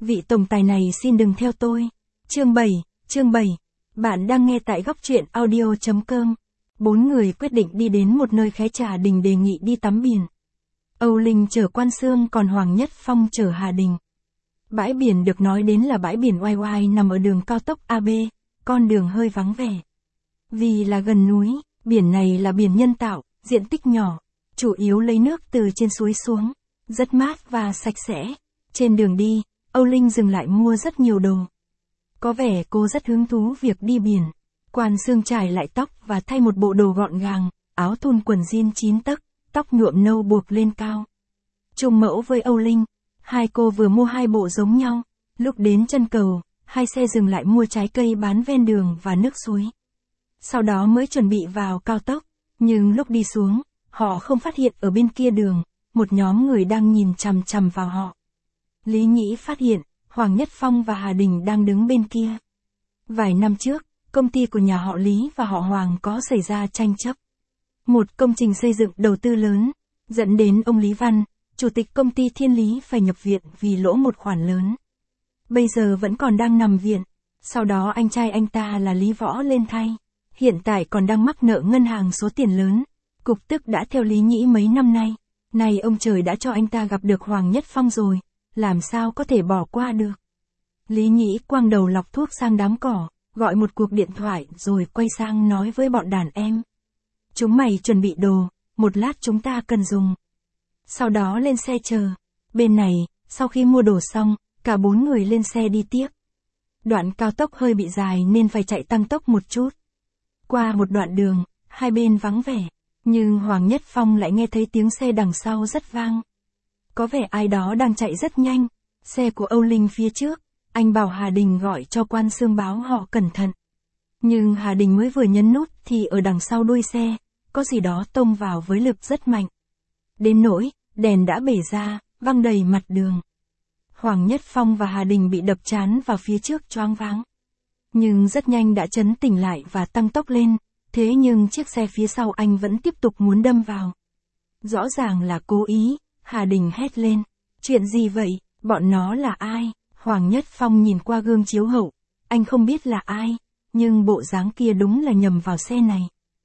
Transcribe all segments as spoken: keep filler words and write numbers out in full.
vị tổng tài này xin đừng theo tôi. Chương bảy, chương bảy. Bạn đang nghe tại góc truyện audio chấm com. Bốn người quyết định đi đến một nơi khé Trà Đình đề nghị đi tắm biển. Âu Linh chở Quan Xương còn Hoàng Nhất Phong chở Hà Đình. Bãi biển được nói đến là bãi biển oai oai nằm ở đường cao tốc a bê, con đường hơi vắng vẻ. Vì là gần núi, biển này là biển nhân tạo, diện tích nhỏ, chủ yếu lấy nước từ trên suối xuống, rất mát và sạch sẽ. Trên đường đi, Âu Linh dừng lại mua rất nhiều đồ. Có vẻ cô rất hứng thú việc đi biển. Quan Xương trải lại tóc và thay một bộ đồ gọn gàng, áo thun quần jean chín tấc, tóc nhuộm nâu buộc lên cao. Trùng mẫu với Âu Linh, hai cô vừa mua hai bộ giống nhau. Lúc đến chân cầu, hai xe dừng lại mua trái cây bán ven đường và nước suối. Sau đó mới chuẩn bị vào cao tốc, nhưng lúc đi xuống, họ không phát hiện ở bên kia đường, một nhóm người đang nhìn chằm chằm vào họ. Lý Nhĩ phát hiện, Hoàng Nhất Phong và Hà Đình đang đứng bên kia. Vài năm trước, công ty của nhà họ Lý và họ Hoàng có xảy ra tranh chấp. Một công trình xây dựng đầu tư lớn, dẫn đến ông Lý Văn, chủ tịch công ty Thiên Lý phải nhập viện vì lỗ một khoản lớn. Bây giờ vẫn còn đang nằm viện, sau đó anh trai anh ta là Lý Võ lên thay. Hiện tại còn đang mắc nợ ngân hàng số tiền lớn. Cục tức đã theo Lý Nhĩ mấy năm nay. Này ông trời đã cho anh ta gặp được Hoàng Nhất Phong rồi, làm sao có thể bỏ qua được. Lý Nhĩ quăng đầu lọc thuốc sang đám cỏ, gọi một cuộc điện thoại rồi quay sang nói với bọn đàn em. Chúng mày chuẩn bị đồ, một lát chúng ta cần dùng. Sau đó lên xe chờ. Bên này, sau khi mua đồ xong, cả bốn người lên xe đi tiếp. Đoạn cao tốc hơi bị dài nên phải chạy tăng tốc một chút. Qua một đoạn đường, hai bên vắng vẻ, nhưng Hoàng Nhất Phong lại nghe thấy tiếng xe đằng sau rất vang. Có vẻ ai đó đang chạy rất nhanh, xe của Âu Linh phía trước, anh bảo Hà Đình gọi cho Quan Xương báo họ cẩn thận. Nhưng Hà Đình mới vừa nhấn nút thì ở đằng sau đuôi xe, có gì đó tông vào với lực rất mạnh. Đến nỗi, đèn đã bể ra, văng đầy mặt đường. Hoàng Nhất Phong và Hà Đình bị đập trán vào phía trước choáng váng. Nhưng rất nhanh đã trấn tỉnh lại và tăng tốc lên, thế nhưng chiếc xe phía sau anh vẫn tiếp tục muốn đâm vào. Rõ ràng là cố ý, Hà Đình hét lên. Chuyện gì vậy, bọn nó là ai? Hoàng Nhất Phong nhìn qua gương chiếu hậu, anh không biết là ai, nhưng bộ dáng kia đúng là nhầm vào xe này.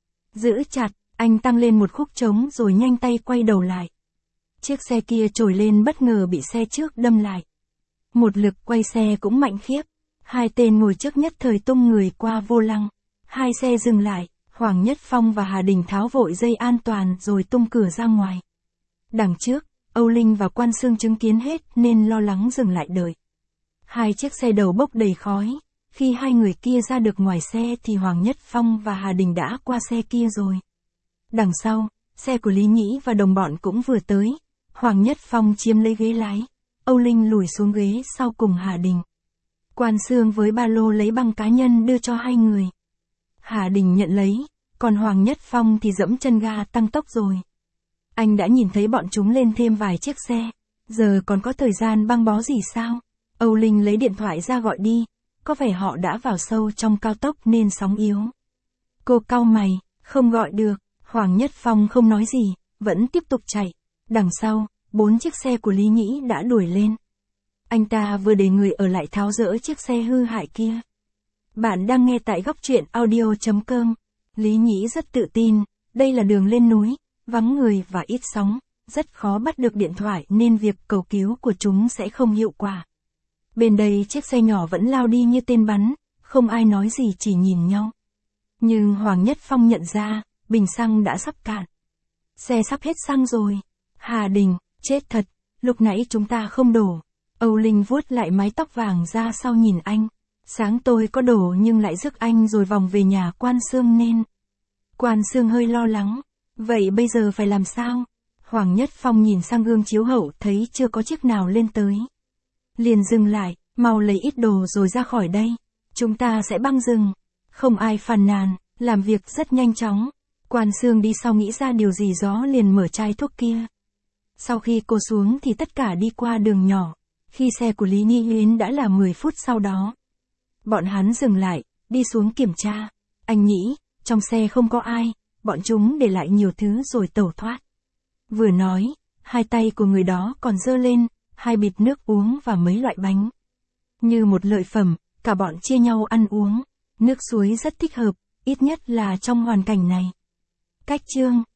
Giữ chặt, anh tăng lên một khúc trống rồi nhanh tay quay đầu lại. Chiếc xe kia trồi lên bất ngờ bị xe trước đâm lại. Một lực quay xe cũng mạnh khiếp. Hai tên ngồi trước nhất thời tung người qua vô lăng. Hai xe dừng lại, Hoàng Nhất Phong và Hà Đình tháo vội dây an toàn rồi tung cửa ra ngoài. Đằng trước, Âu Linh và Quan Xương chứng kiến hết nên lo lắng dừng lại đợi. Hai chiếc xe đầu bốc đầy khói. Khi hai người kia ra được ngoài xe thì Hoàng Nhất Phong và Hà Đình đã qua xe kia rồi. Đằng sau, xe của Lý Nhĩ và đồng bọn cũng vừa tới. Hoàng Nhất Phong chiếm lấy ghế lái. Âu Linh lùi xuống ghế sau cùng Hà Đình. Quan Xương với ba lô lấy băng cá nhân đưa cho hai người. Hà Đình nhận lấy, còn Hoàng Nhất Phong thì dẫm chân ga tăng tốc rồi. Anh đã nhìn thấy bọn chúng lên thêm vài chiếc xe. Giờ còn có thời gian băng bó gì sao? Âu Linh lấy điện thoại ra gọi đi. Có vẻ họ đã vào sâu trong cao tốc nên sóng yếu. Cô cau mày, không gọi được. Hoàng Nhất Phong không nói gì, vẫn tiếp tục chạy. Đằng sau, bốn chiếc xe của Lý Nhĩ đã đuổi lên. Anh ta vừa để người ở lại tháo dỡ chiếc xe hư hại kia. Bạn đang nghe tại góc truyện audio chấm com. Lý Nhĩ rất tự tin, đây là đường lên núi, vắng người và ít sóng, rất khó bắt được điện thoại nên việc cầu cứu của chúng sẽ không hiệu quả. Bên đây chiếc xe nhỏ vẫn lao đi như tên bắn, không ai nói gì chỉ nhìn nhau. Nhưng Hoàng Nhất Phong nhận ra, bình xăng đã sắp cạn. Xe sắp hết xăng rồi. Hà Đình, chết thật, lúc nãy chúng ta không đổ. Âu Linh vuốt lại mái tóc vàng ra sau nhìn anh. Sáng tôi có đổ nhưng lại rước anh rồi vòng về nhà Quan Xương nên. Quan Xương hơi lo lắng. Vậy bây giờ phải làm sao? Hoàng Nhất Phong nhìn sang gương chiếu hậu thấy chưa có chiếc nào lên tới. Liền dừng lại, mau lấy ít đồ rồi ra khỏi đây. Chúng ta sẽ băng rừng. Không ai phàn nàn, làm việc rất nhanh chóng. Quan Xương đi sau nghĩ ra điều gì đó liền mở chai thuốc kia. Sau khi cô xuống thì tất cả đi qua đường nhỏ. Khi xe của Lý Nhi đến đã là mười phút sau đó. Bọn hắn dừng lại, đi xuống kiểm tra. Anh nghĩ, trong xe không có ai, bọn chúng để lại nhiều thứ rồi tẩu thoát. Vừa nói, hai tay của người đó còn giơ lên, hai bịt nước uống và mấy loại bánh. Như một lợi phẩm, cả bọn chia nhau ăn uống. Nước suối rất thích hợp, ít nhất là trong hoàn cảnh này. Cách chương